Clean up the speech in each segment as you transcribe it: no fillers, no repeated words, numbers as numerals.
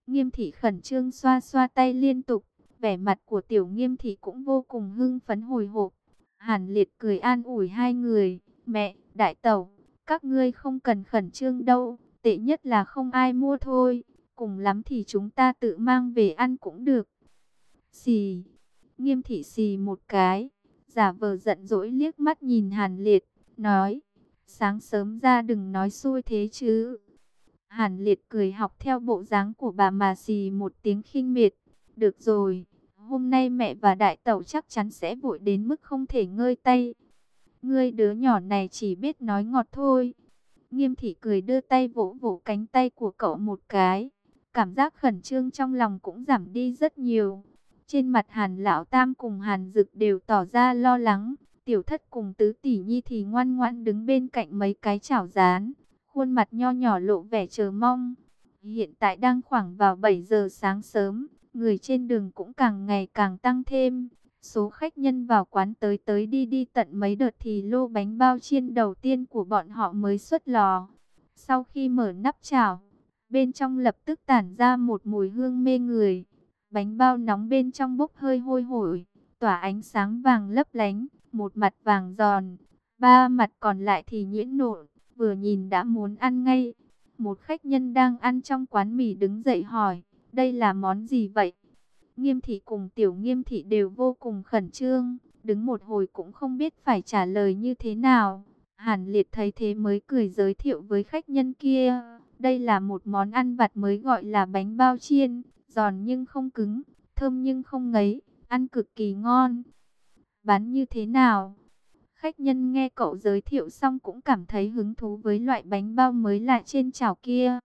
Nghiêm thị khẩn trương xoa xoa tay liên tục, vẻ mặt của tiểu Nghiêm thị cũng vô cùng hưng phấn hồi hộp. Hàn Liệt cười an ủi hai người, mẹ, đại tẩu, các ngươi không cần khẩn trương đâu, tệ nhất là không ai mua thôi, cùng lắm thì chúng ta tự mang về ăn cũng được. Xì, Nghiêm thị xì một cái, giả vờ giận dỗi liếc mắt nhìn Hàn Liệt, nói, sáng sớm ra đừng nói xui thế chứ. Hàn Liệt cười học theo bộ dáng của bà mà xì một tiếng khinh miệt. Được rồi, hôm nay mẹ và đại tẩu chắc chắn sẽ vội đến mức không thể ngơi tay. Ngươi đứa nhỏ này chỉ biết nói ngọt thôi. Nghiêm thị cười đưa tay vỗ vỗ cánh tay của cậu một cái. Cảm giác khẩn trương trong lòng cũng giảm đi rất nhiều. Trên mặt Hàn Lão Tam cùng Hàn Dực đều tỏ ra lo lắng. Tiểu Thất cùng Tứ Tỷ Nhi thì ngoan ngoãn đứng bên cạnh mấy cái chảo rán. Khuôn mặt nho nhỏ lộ vẻ chờ mong. Hiện tại đang khoảng vào 7 giờ sáng sớm. Người trên đường cũng càng ngày càng tăng thêm. Số khách nhân vào quán tới tới đi đi tận mấy đợt thì lô bánh bao chiên đầu tiên của bọn họ mới xuất lò. Sau khi mở nắp chảo, bên trong lập tức tản ra một mùi hương mê người. Bánh bao nóng bên trong bốc hơi hôi hổi, tỏa ánh sáng vàng lấp lánh, một mặt vàng giòn, ba mặt còn lại thì nhuyễn nộn, vừa nhìn đã muốn ăn ngay. Một khách nhân đang ăn trong quán mì đứng dậy hỏi, đây là món gì vậy? Nghiêm thị cùng tiểu Nghiêm thị đều vô cùng khẩn trương, đứng một hồi cũng không biết phải trả lời như thế nào. Hàn Liệt thấy thế mới cười giới thiệu với khách nhân kia, đây là một món ăn vặt mới gọi là bánh bao chiên, giòn nhưng không cứng, thơm nhưng không ngấy, ăn cực kỳ ngon. Bán như thế nào? Khách nhân nghe cậu giới thiệu xong cũng cảm thấy hứng thú với loại bánh bao mới lạ trên chảo kia.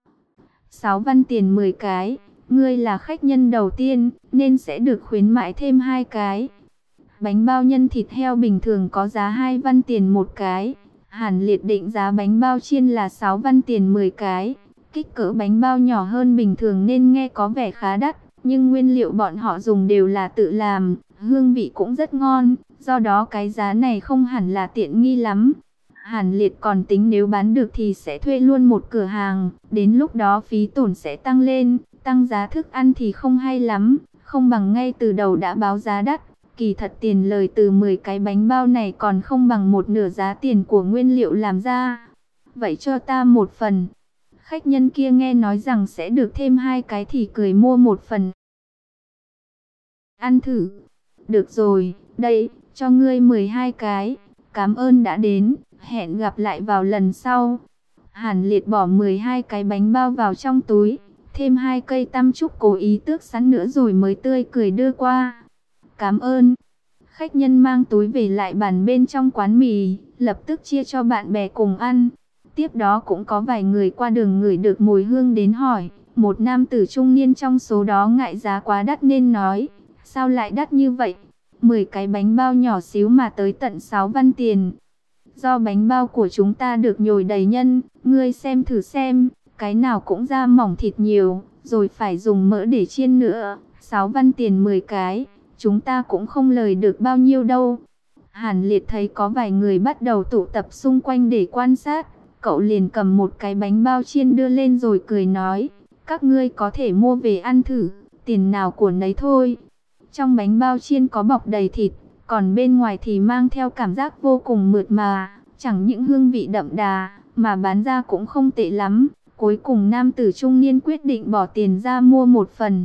6 văn tiền 10 cái. Ngươi là khách nhân đầu tiên, nên sẽ được khuyến mãi thêm 2 cái. Bánh bao nhân thịt heo bình thường có giá 2 văn tiền một cái. Hàn Liệt định giá bánh bao chiên là 6 văn tiền 10 cái. Kích cỡ bánh bao nhỏ hơn bình thường nên nghe có vẻ khá đắt. Nhưng nguyên liệu bọn họ dùng đều là tự làm, hương vị cũng rất ngon. Do đó cái giá này không hẳn là tiện nghi lắm. Hàn Liệt còn tính nếu bán được thì sẽ thuê luôn một cửa hàng. Đến lúc đó phí tổn sẽ tăng lên. Tăng giá thức ăn thì không hay lắm, không bằng ngay từ đầu đã báo giá đắt. Kỳ thật tiền lời từ 10 cái bánh bao này còn không bằng một nửa giá tiền của nguyên liệu làm ra. Vậy cho ta một phần. Khách nhân kia nghe nói rằng sẽ được thêm 2 cái thì cười mua một phần. Ăn thử. Được rồi, đây, cho ngươi 12 cái. Cảm ơn đã đến, hẹn gặp lại vào lần sau. Hàn Liệt bỏ 12 cái bánh bao vào trong túi. Thêm 2 cây tăm trúc cố ý tước sẵn nữa rồi mới tươi cười đưa qua. Cảm ơn. Khách nhân mang túi về lại bàn bên trong quán mì, lập tức chia cho bạn bè cùng ăn. Tiếp đó cũng có vài người qua đường ngửi được mùi hương đến hỏi. Một nam tử trung niên trong số đó ngại giá quá đắt nên nói, sao lại đắt như vậy? 10 cái bánh bao nhỏ xíu mà tới tận 6 văn tiền. Do bánh bao của chúng ta được nhồi đầy nhân, ngươi xem thử xem. Cái nào cũng da mỏng thịt nhiều, rồi phải dùng mỡ để chiên nữa. 6 văn tiền 10 cái, chúng ta cũng không lời được bao nhiêu đâu. Hàn Liệt thấy có vài người bắt đầu tụ tập xung quanh để quan sát. Cậu liền cầm một cái bánh bao chiên đưa lên rồi cười nói, các ngươi có thể mua về ăn thử, tiền nào của nấy thôi. Trong bánh bao chiên có bọc đầy thịt, còn bên ngoài thì mang theo cảm giác vô cùng mượt mà, chẳng những hương vị đậm đà, mà bán ra cũng không tệ lắm. Cuối cùng nam tử trung niên quyết định bỏ tiền ra mua một phần.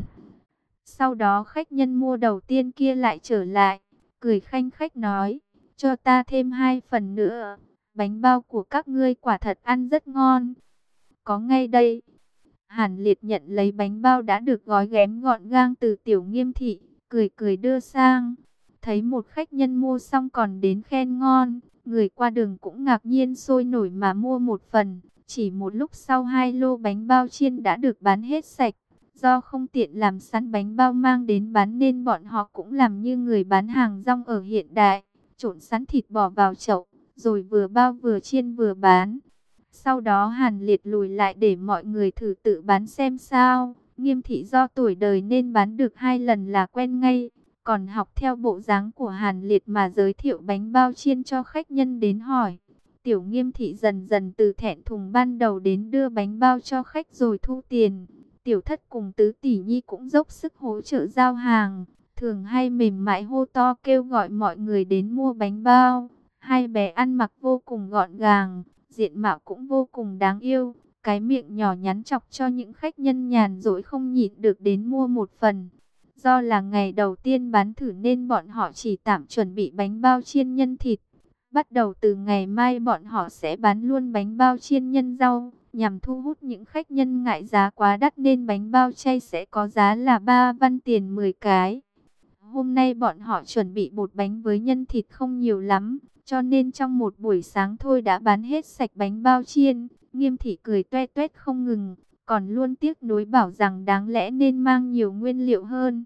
Sau đó khách nhân mua đầu tiên kia lại trở lại, cười khanh khách nói, cho ta thêm 2 phần nữa. Bánh bao của các ngươi quả thật ăn rất ngon. Có ngay đây. Hàn Liệt nhận lấy bánh bao đã được gói ghém gọn gàng từ tiểu Nghiêm thị, cười cười đưa sang. Thấy một khách nhân mua xong còn đến khen ngon, người qua đường cũng ngạc nhiên sôi nổi mà mua một phần. Chỉ một lúc sau 2 lô bánh bao chiên đã được bán hết sạch. Do không tiện làm sẵn bánh bao mang đến bán nên bọn họ cũng làm như người bán hàng rong ở hiện đại. Trộn sẵn thịt bỏ vào chậu, rồi vừa bao vừa chiên vừa bán. Sau đó Hàn Liệt lùi lại để mọi người thử tự bán xem sao. Nghiêm thị do tuổi đời nên bán được 2 lần là quen ngay. Còn học theo bộ dáng của Hàn Liệt mà giới thiệu bánh bao chiên cho khách nhân đến hỏi. Tiểu Nghiêm thị dần dần từ thẹn thùng ban đầu đến đưa bánh bao cho khách rồi thu tiền. Tiểu Thất cùng Tứ Tỷ Nhi cũng dốc sức hỗ trợ giao hàng, thường hay mềm mại hô to kêu gọi mọi người đến mua bánh bao. Hai bé ăn mặc vô cùng gọn gàng, diện mạo cũng vô cùng đáng yêu. Cái miệng nhỏ nhắn chọc cho những khách nhân nhàn rỗi không nhịn được đến mua một phần. Do là ngày đầu tiên bán thử nên bọn họ chỉ tạm chuẩn bị bánh bao chiên nhân thịt. Bắt đầu từ ngày mai bọn họ sẽ bán luôn bánh bao chiên nhân rau. Nhằm thu hút những khách nhân ngại giá quá đắt nên bánh bao chay sẽ có giá là 3 văn tiền 10 cái. Hôm nay bọn họ chuẩn bị bột bánh với nhân thịt không nhiều lắm, cho nên trong một buổi sáng thôi đã bán hết sạch bánh bao chiên. Nghiêm Thị cười toe toét không ngừng, còn luôn tiếc nuối bảo rằng đáng lẽ nên mang nhiều nguyên liệu hơn.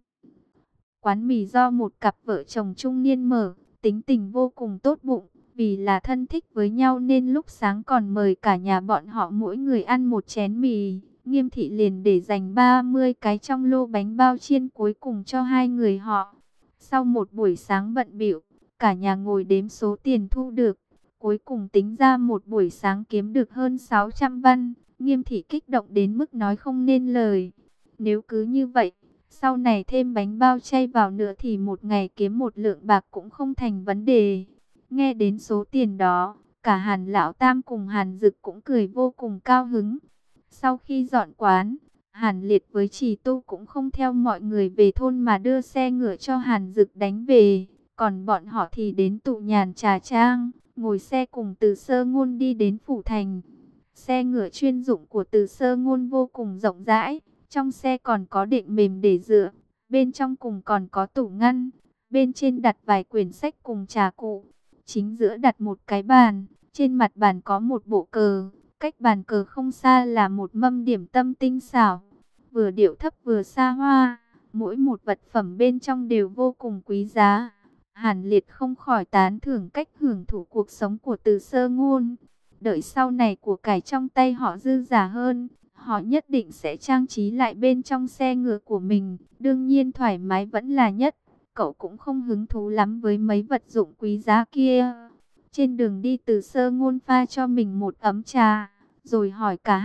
Quán mì do một cặp vợ chồng trung niên mở, tính tình vô cùng tốt bụng. Vì là thân thích với nhau nên lúc sáng còn mời cả nhà bọn họ mỗi người ăn một chén mì. Nghiêm Thị liền để dành 30 cái trong lô bánh bao chiên cuối cùng cho hai người họ. Sau một buổi sáng bận bịu, cả nhà ngồi đếm số tiền thu được. Cuối cùng tính ra một buổi sáng kiếm được hơn 600 văn. Nghiêm Thị kích động đến mức nói không nên lời. Nếu cứ như vậy, sau này thêm bánh bao chay vào nữa thì một ngày kiếm một lượng bạc cũng không thành vấn đề. Nghe đến số tiền đó, cả Hàn Lão Tam cùng Hàn Dực cũng cười vô cùng cao hứng. Sau khi dọn quán, Hàn Liệt với Trì Tu cũng không theo mọi người về thôn mà đưa xe ngựa cho Hàn Dực đánh về. Còn bọn họ thì đến Tụ Nhàn Trà Trang, ngồi xe cùng Từ Sơ Ngôn đi đến Phủ Thành. Xe ngựa chuyên dụng của Từ Sơ Ngôn vô cùng rộng rãi, trong xe còn có đệm mềm để dựa, bên trong cùng còn có tủ ngăn, bên trên đặt vài quyển sách cùng trà cụ. Chính giữa đặt một cái bàn, trên mặt bàn có một bộ cờ, cách bàn cờ không xa là một mâm điểm tâm tinh xảo, vừa điệu thấp vừa xa hoa, mỗi một vật phẩm bên trong đều vô cùng quý giá. Hàn Liệt không khỏi tán thưởng cách hưởng thụ cuộc sống của Từ Sơ Ngôn. Đợi sau này của cải trong tay họ dư giả hơn, họ nhất định sẽ trang trí lại bên trong xe ngựa của mình, đương nhiên thoải mái vẫn là nhất. Cậu cũng không hứng thú lắm với mấy vật dụng quý giá kia. Trên đường đi Từ Sơ Ngôn pha cho mình một ấm trà, rồi hỏi cả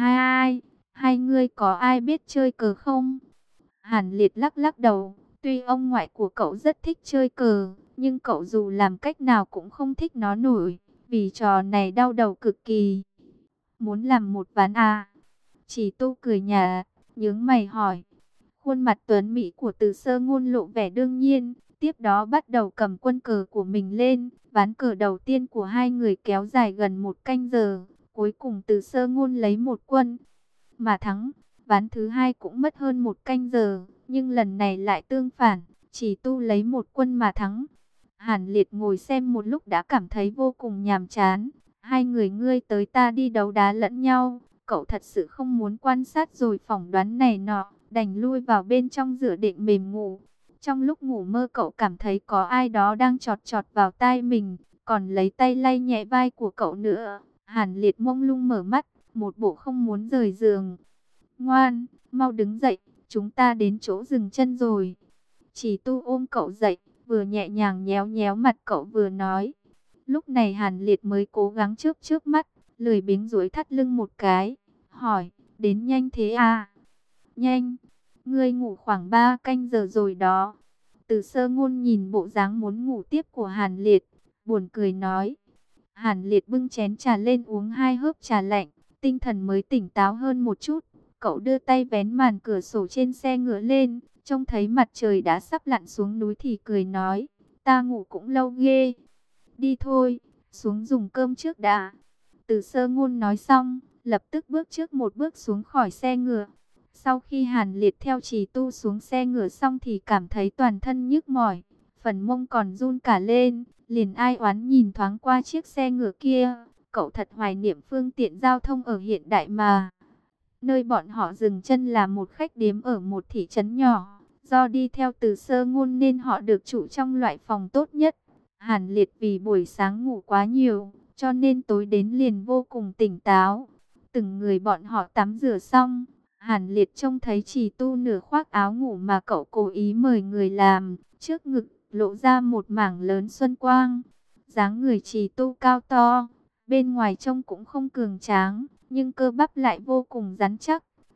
hai ngươi có ai biết chơi cờ không? Hàn Liệt lắc lắc đầu, tuy ông ngoại của cậu rất thích chơi cờ, nhưng cậu dù làm cách nào cũng không thích nó nổi, vì trò này đau đầu cực kỳ. Muốn làm một ván à? Chỉ Tu cười nhạt, nhướng mày hỏi. Khuôn mặt tuấn mỹ của Từ Sơ Ngôn lộ vẻ đương nhiên, tiếp đó bắt đầu cầm quân cờ của mình lên. Ván cờ đầu tiên của hai người kéo dài gần 1 canh giờ, cuối cùng Từ Sơ Ngôn lấy một quân mà thắng. Ván thứ hai cũng mất hơn 1 canh giờ, nhưng lần này lại tương phản, Chỉ Tu lấy một quân mà thắng. Hàn Liệt ngồi xem một lúc đã cảm thấy vô cùng nhàm chán. Hai người ngươi tới ta đi đấu đá lẫn nhau, cậu thật sự không muốn quan sát rồi phỏng đoán này nọ, đành lui vào bên trong dựa đệm mềm ngủ. Trong lúc ngủ mơ cậu cảm thấy có ai đó đang chọt chọt vào tai mình, còn lấy tay lay nhẹ vai của cậu nữa. Hàn Liệt mông lung mở mắt, một bộ không muốn rời giường. Ngoan, mau đứng dậy, chúng ta đến chỗ dừng chân rồi. Chỉ Tu ôm cậu dậy, vừa nhẹ nhàng nhéo nhéo mặt cậu vừa nói. Lúc này Hàn Liệt mới cố gắng chớp chớp mắt, lười biếng duỗi thắt lưng một cái, hỏi, đến nhanh thế à? Nhanh, ngươi ngủ khoảng 3 canh giờ rồi đó. Từ Sơ Ngôn nhìn bộ dáng muốn ngủ tiếp của Hàn Liệt, buồn cười nói. Hàn Liệt bưng chén trà lên uống 2 hớp trà lạnh, tinh thần mới tỉnh táo hơn một chút. Cậu đưa tay vén màn cửa sổ trên xe ngựa lên, trông thấy mặt trời đã sắp lặn xuống núi thì cười nói, ta ngủ cũng lâu ghê. Đi thôi, xuống dùng cơm trước đã. Từ Sơ Ngôn nói xong, lập tức bước trước một bước xuống khỏi xe ngựa. Sau khi Hàn Liệt theo Trì Tu xuống xe ngựa xong thì cảm thấy toàn thân nhức mỏi, phần mông còn run cả lên, liền ai oán nhìn thoáng qua chiếc xe ngựa kia. Cậu thật hoài niệm phương tiện giao thông ở hiện đại mà. Nơi bọn họ dừng chân là một khách điếm ở một thị trấn nhỏ. Do đi theo Từ Sơ Ngôn nên họ được trụ trong loại phòng tốt nhất. Hàn Liệt vì buổi sáng ngủ quá nhiều, cho nên tối đến liền vô cùng tỉnh táo. Từng người bọn họ tắm rửa xong, Hàn Liệt trông thấy Trì Tu nửa khoác áo ngủ mà cậu cố ý mời người làm, trước ngực lộ ra một mảng lớn xuân quang. Dáng người Trì Tu cao to, bên ngoài trông cũng không cường tráng, nhưng cơ bắp lại vô cùng rắn chắc.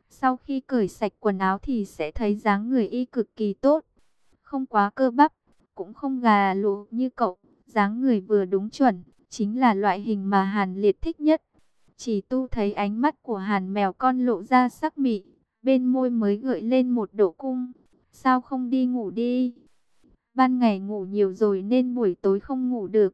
Sau khi cởi sạch quần áo thì sẽ thấy dáng người y cực kỳ tốt. Không quá cơ bắp, cũng không gà lụ như cậu. Dáng người vừa đúng chuẩn, chính là loại hình mà Hàn Liệt thích nhất. Chỉ Tu thấy ánh mắt của Hàn mèo con lộ ra sắc mị, bên môi mới gợi lên một độ cung. Sao không đi ngủ đi? Ban ngày ngủ nhiều rồi nên buổi tối không ngủ được.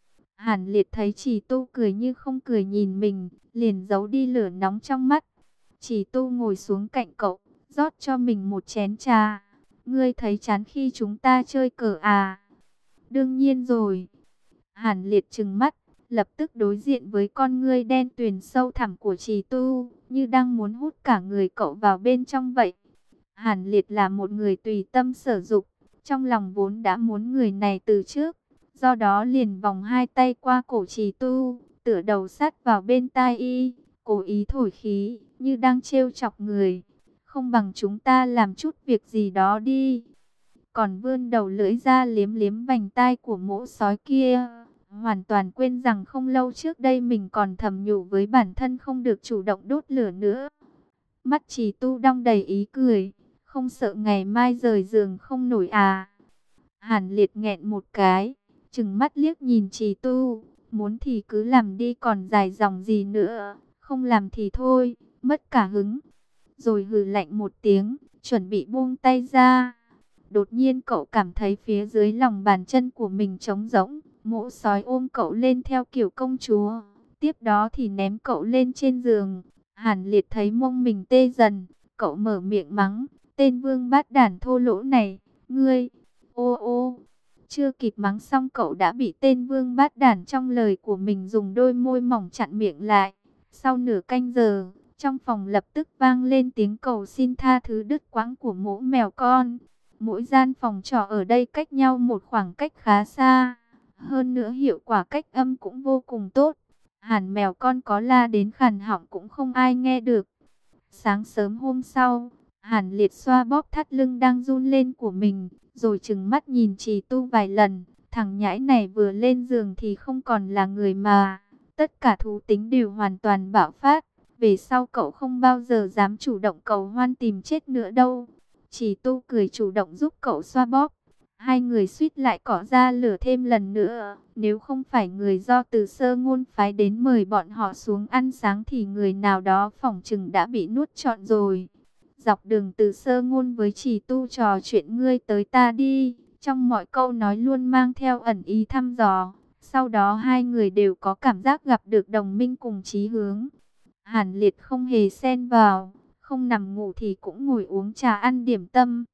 Hàn Liệt thấy Chỉ Tu cười như không cười nhìn mình, liền giấu đi lửa nóng trong mắt. Chỉ Tu ngồi xuống cạnh cậu, rót cho mình một chén trà. Ngươi thấy chán khi chúng ta chơi cờ à? Đương nhiên rồi. Hàn Liệt trừng mắt, lập tức đối diện với con ngươi đen tuyền sâu thẳm của Trì Tu, như đang muốn hút cả người cậu vào bên trong vậy. Hàn Liệt là một người tùy tâm sở dục, trong lòng vốn đã muốn người này từ trước, do đó liền vòng hai tay qua cổ Trì Tu, tựa đầu sát vào bên tai y, cố ý thổi khí, như đang trêu chọc người. Không bằng chúng ta làm chút việc gì đó đi. Còn vươn đầu lưỡi ra liếm liếm vành tai của mỗ sói kia. Hoàn toàn quên rằng không lâu trước đây mình còn thầm nhủ với bản thân không được chủ động đốt lửa nữa. Mắt Trì Tu đong đầy ý cười. Không sợ ngày mai rời giường không nổi à? Hàn Liệt nghẹn một cái, trừng mắt liếc nhìn Trì Tu. Muốn thì cứ làm đi, còn dài dòng gì nữa. Không làm thì thôi, mất cả hứng. Rồi hừ lạnh một tiếng, chuẩn bị buông tay ra. Đột nhiên cậu cảm thấy phía dưới lòng bàn chân của mình trống rỗng. Mỗ sói ôm cậu lên theo kiểu công chúa. Tiếp đó thì ném cậu lên trên giường. Hàn Liệt thấy mông mình tê dần. Cậu mở miệng mắng. Tên vương bát đản thô lỗ này. Ngươi. Ô ô. Chưa kịp mắng xong cậu đã bị tên vương bát đản trong lời của mình dùng đôi môi mỏng chặn miệng lại. Sau nửa canh giờ, trong phòng lập tức vang lên tiếng cầu xin tha thứ đứt quãng của mỗ mèo con. Mỗi gian phòng trọ ở đây cách nhau một khoảng cách khá xa. Hơn nữa hiệu quả cách âm cũng vô cùng tốt. Hàn mèo con có la đến khàn họng cũng không ai nghe được. Sáng sớm hôm sau, Hàn Liệt xoa bóp thắt lưng đang run lên của mình, rồi trừng mắt nhìn Trì Tu vài lần. Thằng nhãi này vừa lên giường thì không còn là người mà. Tất cả thú tính đều hoàn toàn bạo phát. Về sau cậu không bao giờ dám chủ động cầu hoan tìm chết nữa đâu. Chỉ Tu cười chủ động giúp cậu xoa bóp. Hai người suýt lại cỏ ra lửa thêm lần nữa. Nếu không phải người do Từ Sơ Ngôn phái đến mời bọn họ xuống ăn sáng thì người nào đó phỏng chừng đã bị nuốt trọn rồi. Dọc đường Từ Sơ Ngôn với Chỉ Tu trò chuyện ngươi tới ta đi. Trong mọi câu nói luôn mang theo ẩn ý thăm dò. Sau đó hai người đều có cảm giác gặp được đồng minh cùng chí hướng. Hàn Liệt không hề xen vào, không nằm ngủ thì cũng ngồi uống trà ăn điểm tâm.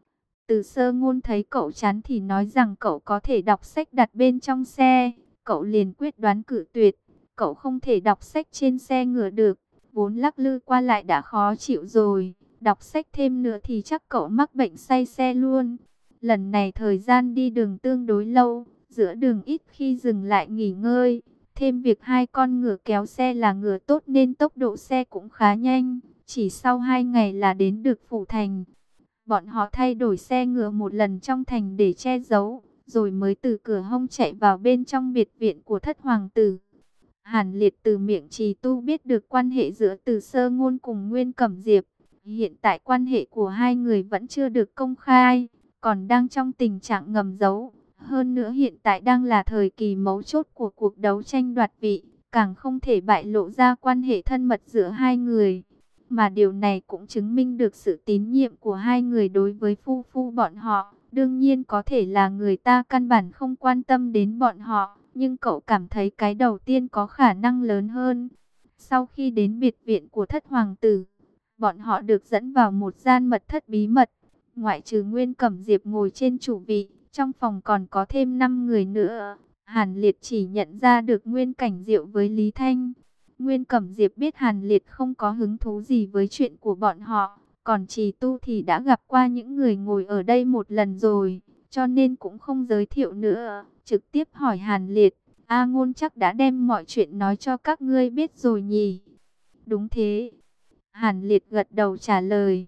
Từ Sơ Ngôn thấy cậu chán thì nói rằng cậu có thể đọc sách đặt bên trong xe. Cậu liền quyết đoán cự tuyệt. Cậu không thể đọc sách trên xe ngựa được. Vốn lắc lư qua lại đã khó chịu rồi. Đọc sách thêm nữa thì chắc cậu mắc bệnh say xe luôn. Lần này thời gian đi đường tương đối lâu. Giữa đường ít khi dừng lại nghỉ ngơi. Thêm việc hai con ngựa kéo xe là ngựa tốt nên tốc độ xe cũng khá nhanh. Chỉ sau 2 ngày là đến được phủ thành. Bọn họ thay đổi xe ngựa một lần trong thành để che giấu, rồi mới từ cửa hông chạy vào bên trong biệt viện của thất hoàng tử. Hàn Liệt từ miệng Trì Tu biết được quan hệ giữa Từ Sơ Ngôn cùng Nguyên Cẩm Diệp. Hiện tại quan hệ của hai người vẫn chưa được công khai, còn đang trong tình trạng ngầm giấu. Hơn nữa hiện tại đang là thời kỳ mấu chốt của cuộc đấu tranh đoạt vị, càng không thể bại lộ ra quan hệ thân mật giữa hai người. Mà điều này cũng chứng minh được sự tín nhiệm của hai người đối với phu phu bọn họ. Đương nhiên có thể là người ta căn bản không quan tâm đến bọn họ, nhưng cậu cảm thấy cái đầu tiên có khả năng lớn hơn. Sau khi đến biệt viện của thất hoàng tử, bọn họ được dẫn vào một gian mật thất bí mật. Ngoại trừ Nguyên Cẩm Diệp ngồi trên chủ vị, trong phòng còn có thêm 5 người nữa. Hàn Liệt chỉ nhận ra được Nguyên Cảnh Diệu với Lý Thanh. Nguyên Cẩm Diệp biết Hàn Liệt không có hứng thú gì với chuyện của bọn họ. Còn Trì Tu thì đã gặp qua những người ngồi ở đây một lần rồi, cho nên cũng không giới thiệu nữa. Trực tiếp hỏi Hàn Liệt, A Ngôn chắc đã đem mọi chuyện nói cho các ngươi biết rồi nhỉ? Đúng thế. Hàn Liệt gật đầu trả lời.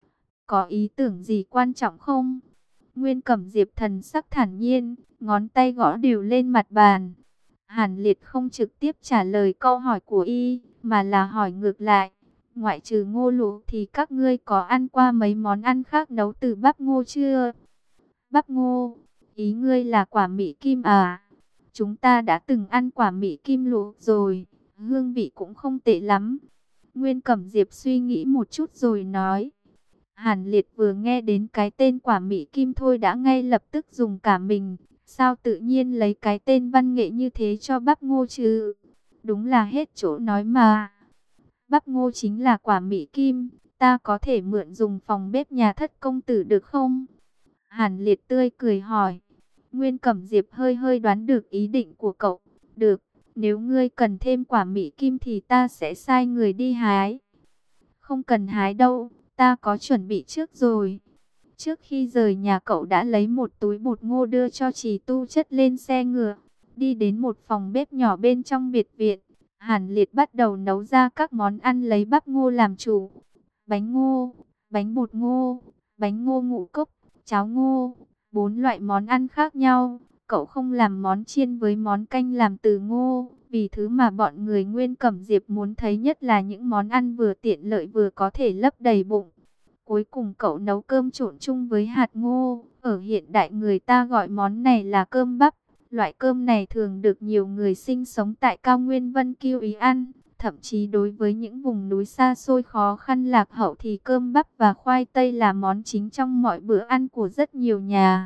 Có ý tưởng gì quan trọng không? Nguyên Cẩm Diệp thần sắc thản nhiên, ngón tay gõ đều lên mặt bàn. Hàn Liệt không trực tiếp trả lời câu hỏi của y, mà là hỏi ngược lại. Ngoại trừ ngô lúa thì các ngươi có ăn qua mấy món ăn khác nấu từ bắp ngô chưa? Bắp ngô, ý ngươi là quả Mỹ Kim à? Chúng ta đã từng ăn quả Mỹ Kim luộc rồi, hương vị cũng không tệ lắm. Nguyên Cẩm Diệp suy nghĩ một chút rồi nói. Hàn Liệt vừa nghe đến cái tên quả Mỹ Kim thôi đã ngay lập tức dùng cả mình. Sao tự nhiên lấy cái tên văn nghệ như thế cho bắp ngô chứ? Đúng là hết chỗ nói mà. Bắp ngô chính là quả Mỹ Kim, ta có thể mượn dùng phòng bếp nhà thất công tử được không? Hàn Liệt tươi cười hỏi. Nguyên Cẩm Diệp hơi hơi đoán được ý định của cậu. Được, nếu ngươi cần thêm quả Mỹ Kim thì ta sẽ sai người đi hái. Không cần hái đâu, ta có chuẩn bị trước rồi. Trước khi rời nhà cậu đã lấy một túi bột ngô đưa cho Trì Tu chất lên xe ngựa. Đi đến một phòng bếp nhỏ bên trong biệt viện. Hàn Liệt bắt đầu nấu ra các món ăn lấy bắp ngô làm chủ. Bánh ngô, bánh bột ngô, bánh ngô ngũ cốc, cháo ngô, 4 loại món ăn khác nhau. Cậu không làm món chiên với món canh làm từ ngô, vì thứ mà bọn người Nguyên Cẩm Diệp muốn thấy nhất là những món ăn vừa tiện lợi vừa có thể lấp đầy bụng. Cuối cùng cậu nấu cơm trộn chung với hạt ngô, ở hiện đại người ta gọi món này là cơm bắp. Loại cơm này thường được nhiều người sinh sống tại cao nguyên Vân Kiêu ý ăn. Thậm chí đối với những vùng núi xa xôi khó khăn lạc hậu thì cơm bắp và khoai tây là món chính trong mọi bữa ăn của rất nhiều nhà.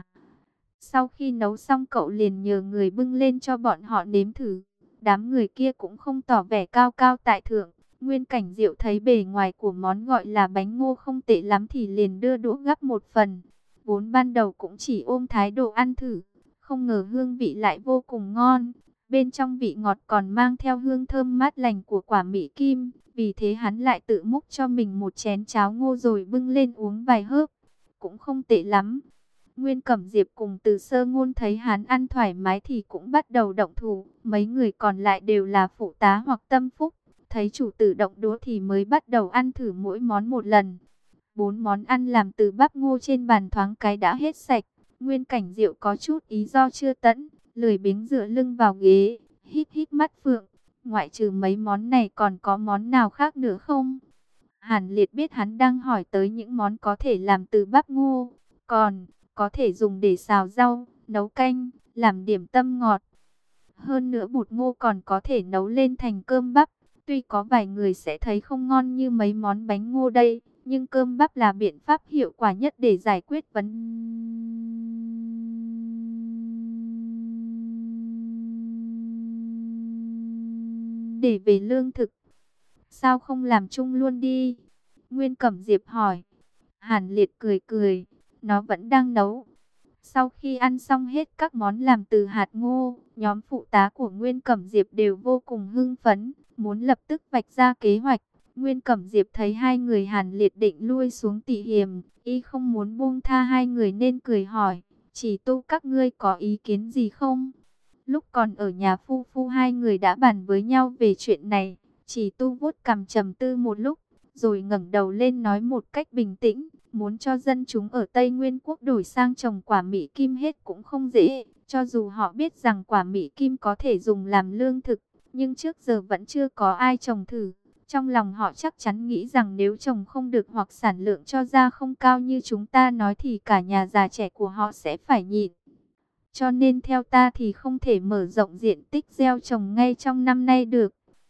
Sau khi nấu xong cậu liền nhờ người bưng lên cho bọn họ nếm thử. Đám người kia cũng không tỏ vẻ cao cao tại thượng. Nguyên Cảnh Diệu thấy bề ngoài của món gọi là bánh ngô không tệ lắm thì liền đưa đũa gắp một phần. Vốn ban đầu cũng chỉ ôm thái độ ăn thử. Không ngờ hương vị lại vô cùng ngon. Bên trong vị ngọt còn mang theo hương thơm mát lành của quả Mỹ Kim. Vì thế hắn lại tự múc cho mình một chén cháo ngô rồi bưng lên uống vài hớp. Cũng không tệ lắm. Nguyên Cẩm Diệp cùng Từ Sơ Ngôn thấy hắn ăn thoải mái thì cũng bắt đầu động thủ. Mấy người còn lại đều là phụ tá hoặc tâm phúc. Thấy chủ tử động đũa thì mới bắt đầu ăn thử mỗi món một lần. 4 món ăn làm từ bắp ngô trên bàn thoáng cái đã hết sạch. Nguyên Cảnh Diệu có chút ý do chưa tẫn, lười biếng dựa lưng vào ghế, híp híp mắt phượng. Ngoại trừ mấy món này còn có món nào khác nữa không? Hàn Liệt biết hắn đang hỏi tới những món có thể làm từ bắp ngô, còn có thể dùng để xào rau, nấu canh, làm điểm tâm ngọt. Hơn nữa bột ngô còn có thể nấu lên thành cơm bắp. Tuy có vài người sẽ thấy không ngon như mấy món bánh ngô đây, nhưng cơm bắp là biện pháp hiệu quả nhất để giải quyết vấn đề về lương thực. Sao không làm chung luôn đi? Nguyên Cẩm Diệp hỏi. Hàn Liệt cười cười, nó vẫn đang nấu. Sau khi ăn xong hết các món làm từ hạt ngô, nhóm phụ tá của Nguyên Cẩm Diệp đều vô cùng hưng phấn, muốn lập tức vạch ra kế hoạch. Nguyên Cẩm Diệp thấy hai người Hàn Liệt định lui xuống tỉ hiềm, y không muốn buông tha hai người nên cười hỏi, Chỉ Tu các ngươi có ý kiến gì không? Lúc còn ở nhà Phu Phu hai người đã bàn với nhau về chuyện này. Chỉ Tu vuốt cằm trầm tư một lúc, rồi ngẩng đầu lên nói một cách bình tĩnh, muốn cho dân chúng ở Tây Nguyên quốc đổi sang trồng quả Mỹ Kim hết cũng không dễ. Cho dù họ biết rằng quả Mỹ Kim có thể dùng làm lương thực, nhưng trước giờ vẫn chưa có ai trồng thử. Trong lòng họ chắc chắn nghĩ rằng nếu trồng không được hoặc sản lượng cho ra không cao như chúng ta nói thì cả nhà già trẻ của họ sẽ phải nhịn. Cho nên theo ta thì không thể mở rộng diện tích gieo trồng ngay trong năm nay được.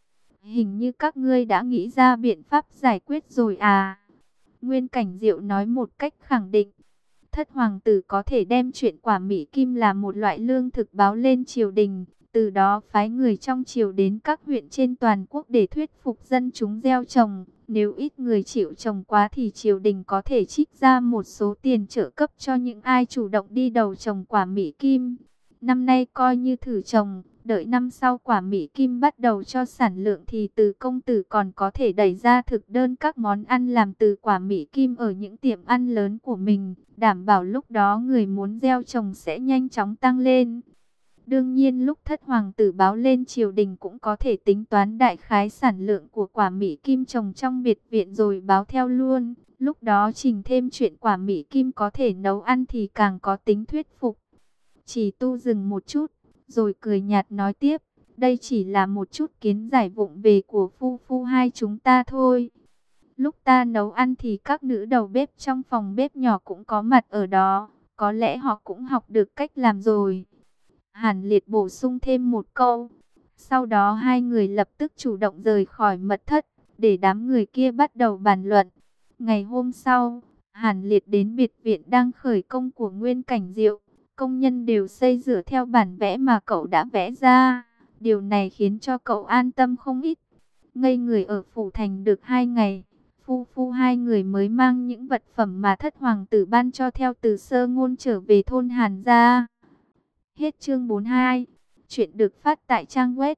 Hình như các ngươi đã nghĩ ra biện pháp giải quyết rồi à? Nguyên Cảnh Diệu nói một cách khẳng định. Thất hoàng tử có thể đem chuyện quả Mỹ Kim là một loại lương thực báo lên triều đình. Từ đó phái người trong triều đến các huyện trên toàn quốc để thuyết phục dân chúng gieo trồng. Nếu ít người chịu trồng quá thì triều đình có thể trích ra một số tiền trợ cấp cho những ai chủ động đi đầu trồng quả Mỹ Kim. Năm nay coi như thử trồng, đợi năm sau quả Mỹ Kim bắt đầu cho sản lượng thì Từ công tử còn có thể đẩy ra thực đơn các món ăn làm từ quả Mỹ Kim ở những tiệm ăn lớn của mình, đảm bảo lúc đó người muốn gieo trồng sẽ nhanh chóng tăng lên. Đương nhiên lúc thất hoàng tử báo lên triều đình cũng có thể tính toán đại khái sản lượng của quả Mỹ Kim trồng trong biệt viện rồi báo theo luôn. Lúc đó trình thêm chuyện quả Mỹ Kim có thể nấu ăn thì càng có tính thuyết phục. Chỉ Tu dừng một chút, rồi cười nhạt nói tiếp, đây chỉ là một chút kiến giải vụng về của Phu Phu hai chúng ta thôi. Lúc ta nấu ăn thì các nữ đầu bếp trong phòng bếp nhỏ cũng có mặt ở đó. Có lẽ họ cũng học được cách làm rồi. Hàn Liệt bổ sung thêm một câu. Sau đó hai người lập tức chủ động rời khỏi mật thất, để đám người kia bắt đầu bàn luận. Ngày hôm sau, Hàn Liệt đến biệt viện đang khởi công của Nguyên Cảnh Diệu. Công nhân đều xây dựa theo bản vẽ mà cậu đã vẽ ra. Điều này khiến cho cậu an tâm không ít. Ngây người ở phủ thành được 2 ngày, phu hai người mới mang những vật phẩm mà thất hoàng tử ban cho theo từ Sơ Ngôn trở về thôn Hàn gia. Hết chương 42. Chuyện được phát tại trang web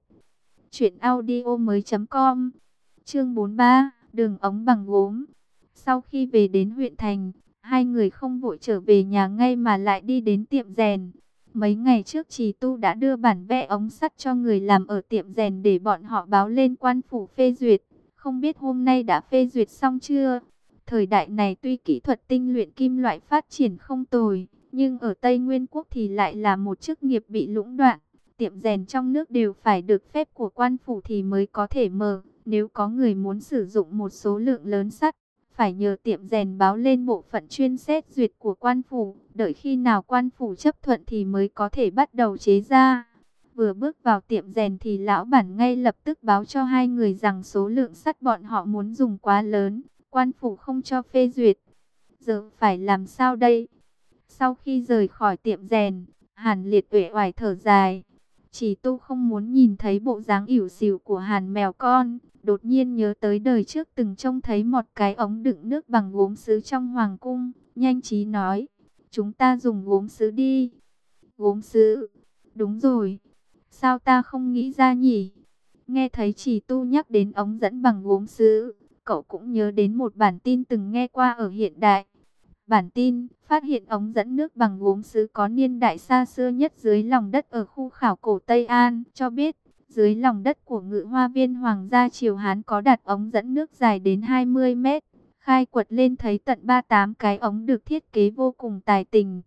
truyệnaudiomoi.com. Chương 43, đường ống bằng gốm. Sau khi về đến huyện thành, hai người không vội trở về nhà ngay mà lại đi đến tiệm rèn. Mấy ngày trước Trì Tu đã đưa bản vẽ ống sắt cho người làm ở tiệm rèn để bọn họ báo lên quan phủ phê duyệt. Không biết hôm nay đã phê duyệt xong chưa? Thời đại này tuy kỹ thuật tinh luyện kim loại phát triển không tồi, nhưng ở Tây Nguyên Quốc thì lại là một chức nghiệp bị lũng đoạn. Tiệm rèn trong nước đều phải được phép của quan phủ thì mới có thể mở. Nếu có người muốn sử dụng một số lượng lớn sắt, phải nhờ tiệm rèn báo lên bộ phận chuyên xét duyệt của quan phủ. Đợi khi nào quan phủ chấp thuận thì mới có thể bắt đầu chế ra. Vừa bước vào tiệm rèn thì lão bản ngay lập tức báo cho hai người rằng số lượng sắt bọn họ muốn dùng quá lớn, quan phủ không cho phê duyệt. Giờ phải làm sao đây? Sau khi rời khỏi tiệm rèn, Hàn Liệt uể oải thở dài. Chỉ Tu không muốn nhìn thấy bộ dáng ỉu xìu của Hàn mèo con. Đột nhiên nhớ tới đời trước từng trông thấy một cái ống đựng nước bằng gốm sứ trong hoàng cung. Nhanh trí nói, chúng ta dùng gốm sứ đi. Gốm sứ, đúng rồi. Sao ta không nghĩ ra nhỉ? Nghe thấy Chỉ Tu nhắc đến ống dẫn bằng gốm sứ, cậu cũng nhớ đến một bản tin từng nghe qua ở hiện đại. Bản tin phát hiện ống dẫn nước bằng gốm sứ có niên đại xa xưa nhất dưới lòng đất ở khu khảo cổ Tây An, cho biết dưới lòng đất của Ngự Hoa Viên Hoàng gia Triều Hán có đặt ống dẫn nước dài đến 20 mét. Khai quật lên thấy tận 38 cái ống được thiết kế vô cùng tài tình.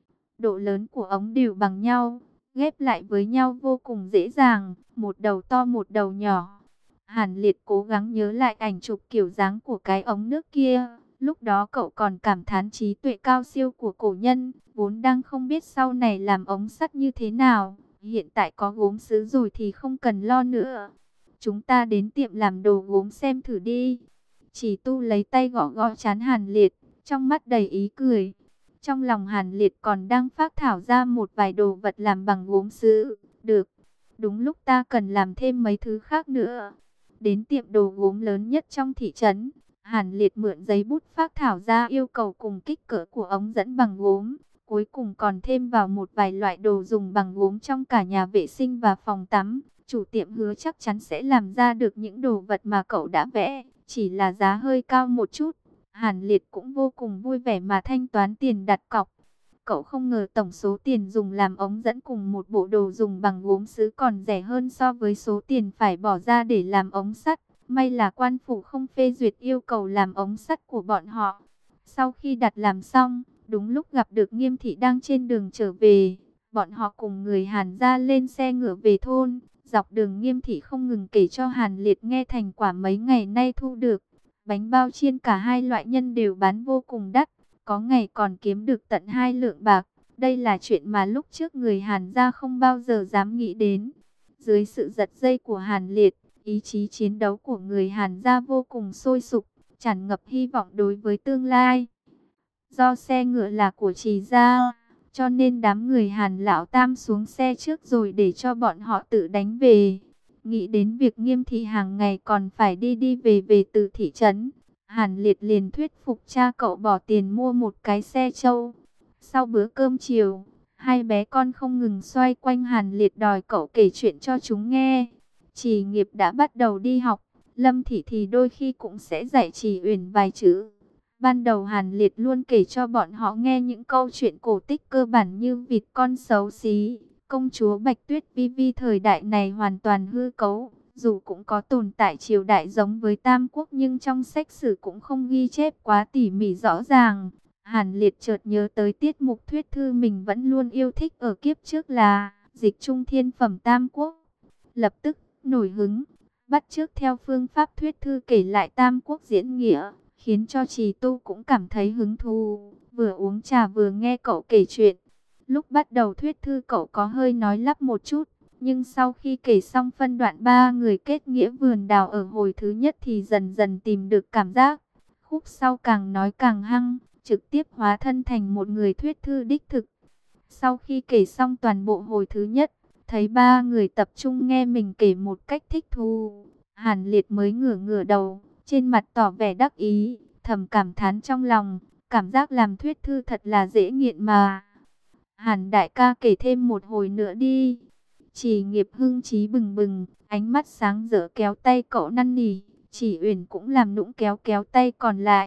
Độ lớn của ống đều bằng nhau, ghép lại với nhau vô cùng dễ dàng, một đầu to một đầu nhỏ. Hàn Liệt cố gắng nhớ lại ảnh chụp kiểu dáng của cái ống nước kia. Lúc đó cậu còn cảm thán trí tuệ cao siêu của cổ nhân, vốn đang không biết sau này làm ống sắt như thế nào. Hiện tại có gốm sứ rồi thì không cần lo nữa. Chúng ta đến tiệm làm đồ gốm xem thử đi. Chỉ Tu lấy tay gõ gõ trán Hàn Liệt, trong mắt đầy ý cười. Trong lòng Hàn Liệt còn đang phác thảo ra một vài đồ vật làm bằng gốm sứ. Được, đúng lúc ta cần làm thêm mấy thứ khác nữa. Đến tiệm đồ gốm lớn nhất trong thị trấn, Hàn Liệt mượn giấy bút phác thảo ra yêu cầu cùng kích cỡ của ống dẫn bằng gốm. Cuối cùng còn thêm vào một vài loại đồ dùng bằng gốm trong cả nhà vệ sinh và phòng tắm. Chủ tiệm hứa chắc chắn sẽ làm ra được những đồ vật mà cậu đã vẽ, chỉ là giá hơi cao một chút. Hàn Liệt cũng vô cùng vui vẻ mà thanh toán tiền đặt cọc. Cậu không ngờ tổng số tiền dùng làm ống dẫn cùng một bộ đồ dùng bằng gốm sứ còn rẻ hơn so với số tiền phải bỏ ra để làm ống sắt. May là quan phủ không phê duyệt yêu cầu làm ống sắt của bọn họ. Sau khi đặt làm xong, đúng lúc gặp được Nghiêm Thị đang trên đường trở về. Bọn họ cùng người Hàn ra lên xe ngựa về thôn. Dọc đường Nghiêm Thị không ngừng kể cho Hàn Liệt nghe thành quả mấy ngày nay thu được. Bánh bao chiên cả hai loại nhân đều bán vô cùng đắt. Có ngày còn kiếm được tận 2 lượng bạc. Đây là chuyện mà lúc trước người Hàn gia không bao giờ dám nghĩ đến. Dưới sự giật dây của Hàn Liệt, ý chí chiến đấu của người Hàn gia vô cùng sôi sục, tràn ngập hy vọng đối với tương lai. Do xe ngựa là của Trì gia, cho nên đám người Hàn lão tam xuống xe trước rồi để cho bọn họ tự đánh về. Nghĩ đến việc Nghiêm Thị hàng ngày còn phải đi đi về về từ thị trấn, Hàn Liệt liền thuyết phục cha cậu bỏ tiền mua một cái xe trâu. Sau bữa cơm chiều, hai bé con không ngừng xoay quanh Hàn Liệt đòi cậu kể chuyện cho chúng nghe. Trì Nghiệp đã bắt đầu đi học, Lâm Thị thì đôi khi cũng sẽ dạy Trì Uyển vài chữ. Ban đầu Hàn Liệt luôn kể cho bọn họ nghe những câu chuyện cổ tích cơ bản như vịt con xấu xí, công chúa Bạch Tuyết Vi Vi. Thời đại này hoàn toàn hư cấu, dù cũng có tồn tại triều đại giống với Tam Quốc nhưng trong sách sử cũng không ghi chép quá tỉ mỉ rõ ràng. Hàn Liệt chợt nhớ tới tiết mục thuyết thư mình vẫn luôn yêu thích ở kiếp trước là Dịch Trung Thiên Phẩm Tam Quốc. Lập tức nổi hứng, bắt chước theo phương pháp thuyết thư kể lại Tam Quốc diễn nghĩa, khiến cho Trì Tu cũng cảm thấy hứng thú, vừa uống trà vừa nghe cậu kể chuyện. Lúc bắt đầu thuyết thư cậu có hơi nói lắp một chút, nhưng sau khi kể xong phân đoạn ba người kết nghĩa vườn đào ở hồi thứ nhất thì dần dần tìm được cảm giác. Khúc sau càng nói càng hăng, trực tiếp hóa thân thành một người thuyết thư đích thực. Sau khi kể xong toàn bộ hồi thứ nhất, thấy ba người tập trung nghe mình kể một cách thích thú, Hàn Liệt mới ngửa ngửa đầu, trên mặt tỏ vẻ đắc ý, thầm cảm thán trong lòng, cảm giác làm thuyết thư thật là dễ nghiện mà. Hàn đại ca kể thêm một hồi nữa đi. Chỉ Nghiệp hưng trí bừng bừng, ánh mắt sáng rỡ kéo tay cậu năn nỉ, Chỉ Uyển cũng làm nũng kéo kéo tay còn lại.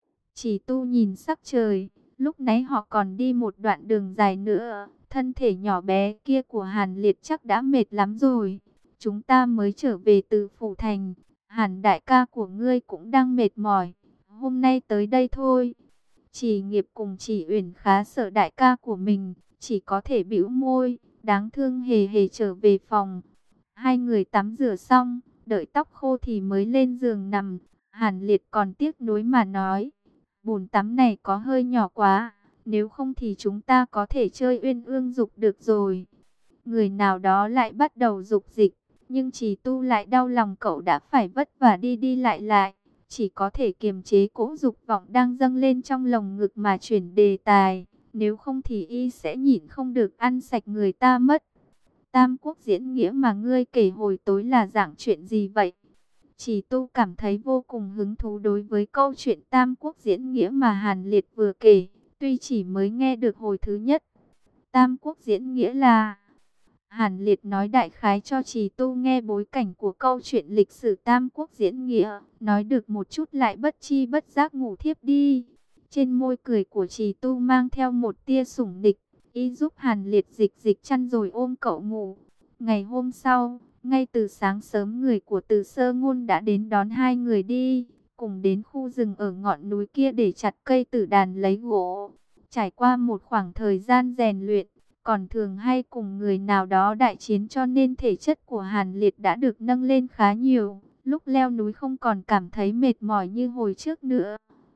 Chỉ Tu nhìn sắc trời, lúc nãy họ còn đi một đoạn đường dài nữa, thân thể nhỏ bé kia của Hàn Liệt chắc đã mệt lắm rồi. Chúng ta mới trở về từ phủ thành, Hàn đại ca của ngươi cũng đang mệt mỏi, hôm nay tới đây thôi. Chỉ Nghiệp cùng Chỉ Uyển khá sợ đại ca của mình, chỉ có thể bĩu môi, đáng thương hề hề trở về phòng. Hai người tắm rửa xong, đợi tóc khô thì mới lên giường nằm. Hàn Liệt còn tiếc nuối mà nói, bồn tắm này có hơi nhỏ quá, nếu không thì chúng ta có thể chơi uyên ương dục được rồi. Người nào đó lại bắt đầu dục dịch, nhưng Trì Tu lại đau lòng cậu đã phải vất vả đi đi lại lại, chỉ có thể kiềm chế cỗ dục vọng đang dâng lên trong lồng ngực mà chuyển đề tài, nếu không thì y sẽ nhịn không được ăn sạch người ta mất. Tam Quốc diễn nghĩa mà ngươi kể hồi tối là dạng chuyện gì vậy? Chỉ Tu cảm thấy vô cùng hứng thú đối với câu chuyện Tam Quốc diễn nghĩa mà Hàn Liệt vừa kể, tuy chỉ mới nghe được hồi thứ nhất. Tam Quốc diễn nghĩa là... Hàn Liệt nói đại khái cho Trì Tu nghe bối cảnh của câu chuyện lịch sử Tam Quốc diễn nghĩa, nói được một chút lại bất chi bất giác ngủ thiếp đi. Trên môi cười của Trì Tu mang theo một tia sủng nịch, y giúp Hàn Liệt dịch dịch chăn rồi ôm cậu ngủ. Ngày hôm sau, ngay từ sáng sớm người của Từ Sơ Ngôn đã đến đón hai người đi, cùng đến khu rừng ở ngọn núi kia để chặt cây tử đàn lấy gỗ. Trải qua một khoảng thời gian rèn luyện, còn thường hay cùng người nào đó đại chiến cho nên thể chất của Hàn Liệt đã được nâng lên khá nhiều, lúc leo núi không còn cảm thấy mệt mỏi như hồi trước nữa.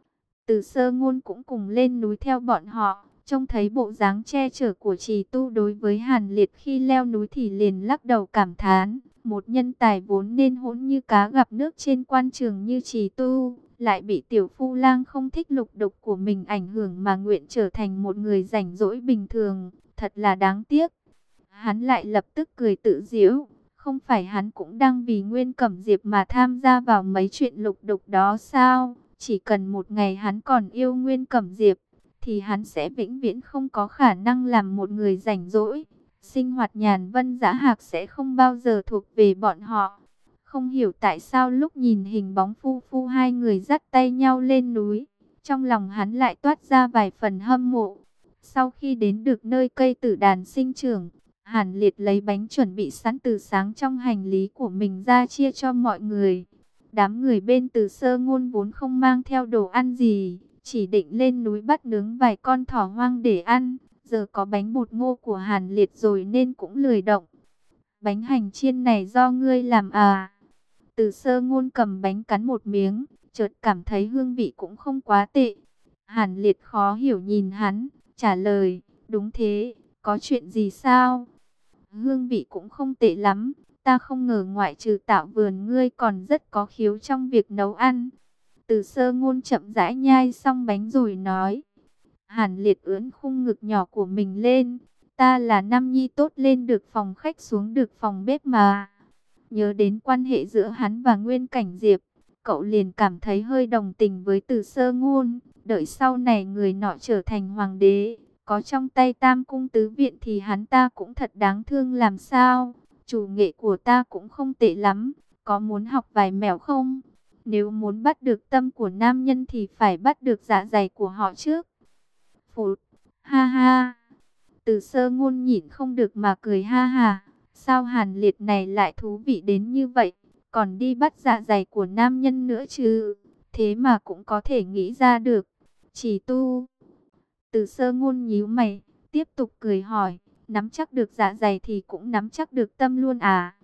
Từ Sơ Ngôn cũng cùng lên núi theo bọn họ, trông thấy bộ dáng che chở của Trì Tu đối với Hàn Liệt khi leo núi thì liền lắc đầu cảm thán, một nhân tài vốn nên hỗn như cá gặp nước trên quan trường như Trì Tu, lại bị tiểu phu lang không thích lục đục của mình ảnh hưởng mà nguyện trở thành một người rảnh rỗi bình thường, thật là đáng tiếc. Hắn lại lập tức cười tự giễu, không phải hắn cũng đang vì Nguyên Cẩm Diệp mà tham gia vào mấy chuyện lục đục đó sao? Chỉ cần một ngày hắn còn yêu Nguyên Cẩm Diệp, thì hắn sẽ vĩnh viễn không có khả năng làm một người rảnh rỗi. Sinh hoạt nhàn vân dã hạc sẽ không bao giờ thuộc về bọn họ. Không hiểu tại sao lúc nhìn hình bóng phu phu hai người dắt tay nhau lên núi, trong lòng hắn lại toát ra vài phần hâm mộ. Sau khi đến được nơi cây tử đàn sinh trưởng, Hàn Liệt lấy bánh chuẩn bị sẵn từ sáng trong hành lý của mình ra chia cho mọi người. Đám người bên Từ Sơ Ngôn vốn không mang theo đồ ăn gì, chỉ định lên núi bắt nướng vài con thỏ hoang để ăn. Giờ có bánh bột ngô của Hàn Liệt rồi nên cũng lười động. Bánh hành chiên này do ngươi làm à? Từ Sơ Ngôn cầm bánh cắn một miếng, chợt cảm thấy hương vị cũng không quá tệ. Hàn Liệt khó hiểu nhìn hắn, trả lời, đúng thế, có chuyện gì sao? Hương vị cũng không tệ lắm, ta không ngờ ngoại trừ tạo vườn ngươi còn rất có khiếu trong việc nấu ăn. Từ Sơ Ngôn chậm rãi nhai xong bánh rồi nói. Hàn Liệt ưỡn khung ngực nhỏ của mình lên, ta là nam nhi tốt lên được phòng khách xuống được phòng bếp mà. Nhớ đến quan hệ giữa hắn và Nguyên Cảnh Diệp, cậu liền cảm thấy hơi đồng tình với Từ Sơ Ngôn. Đợi sau này người nọ trở thành hoàng đế, có trong tay Tam Cung Tứ Viện thì hắn ta cũng thật đáng thương làm sao. Chủ nghệ của ta cũng không tệ lắm, có muốn học vài mẹo không? Nếu muốn bắt được tâm của nam nhân thì phải bắt được dạ dày của họ trước. Phụt, ha ha. Từ Sơ Ngôn nhịn không được mà cười ha ha. Sao Hàn Liệt này lại thú vị đến như vậy, còn đi bắt dạ dày của nam nhân nữa chứ? Thế mà cũng có thể nghĩ ra được. Chỉ Tu. Từ Sơ Ngôn nhíu mày, tiếp tục cười hỏi, nắm chắc được dạ dày thì cũng nắm chắc được tâm luôn à?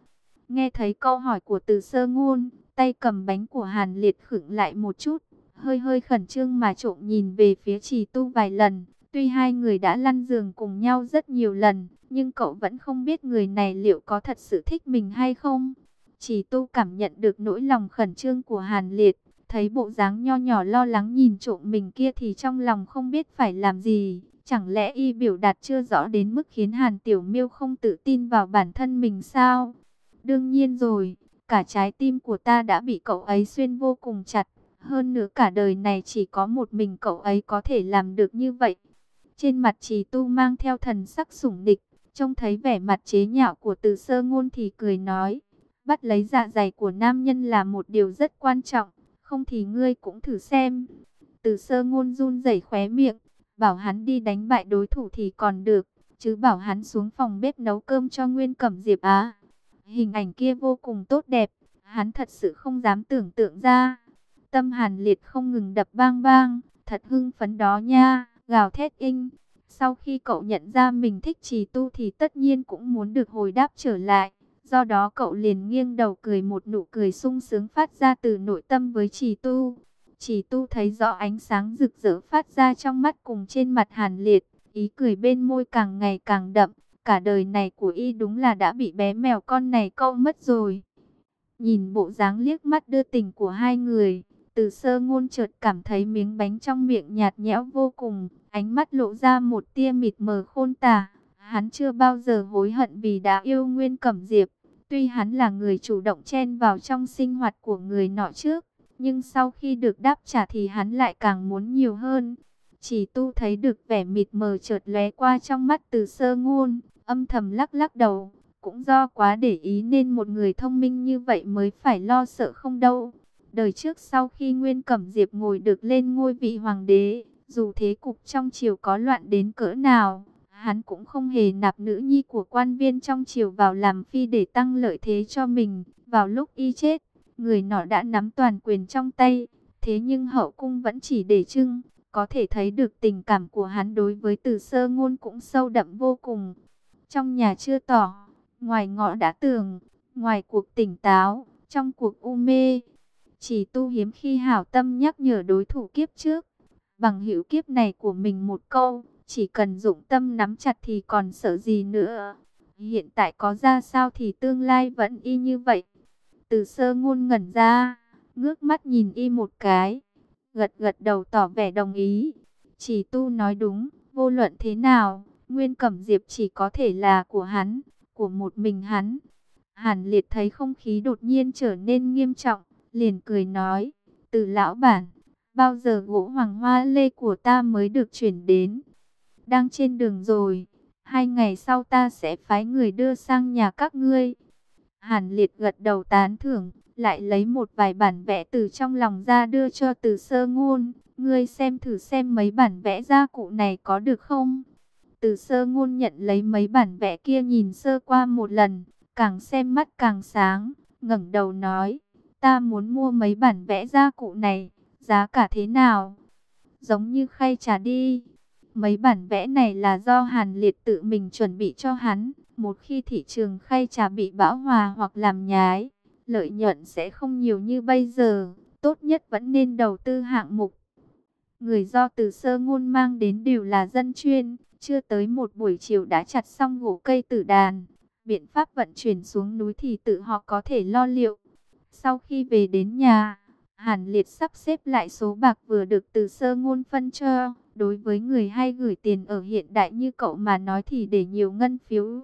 Nghe thấy câu hỏi của Từ Sơ Ngôn, tay cầm bánh của Hàn Liệt khựng lại một chút, hơi hơi khẩn trương mà trộm nhìn về phía Trì Tu vài lần. Tuy hai người đã lăn giường cùng nhau rất nhiều lần, nhưng cậu vẫn không biết người này liệu có thật sự thích mình hay không. Trì Tu cảm nhận được nỗi lòng khẩn trương của Hàn Liệt, thấy bộ dáng nho nhỏ lo lắng nhìn trộm mình kia thì trong lòng không biết phải làm gì. Chẳng lẽ y biểu đạt chưa rõ đến mức khiến Hàn Tiểu Miêu không tự tin vào bản thân mình sao? Đương nhiên rồi, cả trái tim của ta đã bị cậu ấy xuyên vô cùng chặt. Hơn nữa cả đời này chỉ có một mình cậu ấy có thể làm được như vậy. Trên mặt Trì Tu mang theo thần sắc sủng địch, trông thấy vẻ mặt chế nhạo của Từ Sơ Ngôn thì cười nói, bắt lấy dạ dày của nam nhân là một điều rất quan trọng, không thì ngươi cũng thử xem. Từ Sơ Ngôn run rẩy khóe miệng, bảo hắn đi đánh bại đối thủ thì còn được, chứ bảo hắn xuống phòng bếp nấu cơm cho Nguyên Cẩm Diệp á. Hình ảnh kia vô cùng tốt đẹp, hắn thật sự không dám tưởng tượng ra. Tâm Hàn Liệt không ngừng đập bang bang, thật hưng phấn đó nha, gào thét inh. Sau khi cậu nhận ra mình thích Trì Tu thì tất nhiên cũng muốn được hồi đáp trở lại. Do đó cậu liền nghiêng đầu cười một nụ cười sung sướng phát ra từ nội tâm với Trì Tu. Trì Tu thấy rõ ánh sáng rực rỡ phát ra trong mắt cùng trên mặt Hàn Liệt, ý cười bên môi càng ngày càng đậm. Cả đời này của y đúng là đã bị bé mèo con này câu mất rồi. Nhìn bộ dáng liếc mắt đưa tình của hai người, Từ Sơ Ngôn chợt cảm thấy miếng bánh trong miệng nhạt nhẽo vô cùng, ánh mắt lộ ra một tia mịt mờ khôn tả. Hắn chưa bao giờ hối hận vì đã yêu Nguyên Cẩm Diệp. Tuy hắn là người chủ động chen vào trong sinh hoạt của người nọ trước, nhưng sau khi được đáp trả thì hắn lại càng muốn nhiều hơn. Chỉ Tu thấy được vẻ mịt mờ chợt lóe qua trong mắt Từ Sơ Ngôn, âm thầm lắc lắc đầu. Cũng do quá để ý nên một người thông minh như vậy mới phải lo sợ không đâu. Đời trước sau khi Nguyên Cẩm Diệp ngồi được lên ngôi vị hoàng đế, dù thế cục trong triều có loạn đến cỡ nào, hắn cũng không hề nạp nữ nhi của quan viên trong triều vào làm phi để tăng lợi thế cho mình. Vào lúc y chết, người nọ đã nắm toàn quyền trong tay, thế nhưng hậu cung vẫn chỉ để trưng. Có thể thấy được tình cảm của hắn đối với Từ Sơ Ngôn cũng sâu đậm vô cùng. Trong nhà chưa tỏ, ngoài ngõ đã tường, ngoài cuộc tỉnh táo, trong cuộc u mê. Chỉ Tu hiếm khi hảo tâm nhắc nhở đối thủ kiếp trước, bằng hữu kiếp này của mình một câu, chỉ cần dụng tâm nắm chặt thì còn sợ gì nữa. Hiện tại có ra sao thì tương lai vẫn y như vậy. Từ Sơ Ngôn ngẩn ra, ngước mắt nhìn y một cái, gật gật đầu tỏ vẻ đồng ý. Chỉ Tu nói đúng, vô luận thế nào, Nguyên Cẩm Diệp chỉ có thể là của hắn, của một mình hắn. Hàn Liệt thấy không khí đột nhiên trở nên nghiêm trọng, liền cười nói, Từ lão bản, bao giờ gỗ hoàng hoa lê của ta mới được chuyển đến? Đang trên đường rồi, 2 ngày sau ta sẽ phái người đưa sang nhà các ngươi. Hàn Liệt gật đầu tán thưởng, lại lấy một vài bản vẽ từ trong lòng ra đưa cho Từ Sơ Ngôn. Ngươi xem thử xem mấy bản vẽ gia cụ này có được không? Từ Sơ Ngôn nhận lấy mấy bản vẽ kia nhìn sơ qua một lần, càng xem mắt càng sáng, ngẩng đầu nói, ta muốn mua mấy bản vẽ gia cụ này, giá cả thế nào? Giống như khay trà đi. Mấy bản vẽ này là do Hàn Liệt tự mình chuẩn bị cho hắn. Một khi thị trường khay trà bị bão hòa hoặc làm nhái, lợi nhuận sẽ không nhiều như bây giờ. Tốt nhất vẫn nên đầu tư hạng mục. Người do Từ Sơ Ngôn mang đến đều là dân chuyên, chưa tới một buổi chiều đã chặt xong gỗ cây tử đàn. Biện pháp vận chuyển xuống núi thì tự họ có thể lo liệu. Sau khi về đến nhà, Hàn Liệt sắp xếp lại số bạc vừa được Từ Sơ Ngôn phân cho. Đối với người hay gửi tiền ở hiện đại như cậu mà nói thì để nhiều ngân phiếu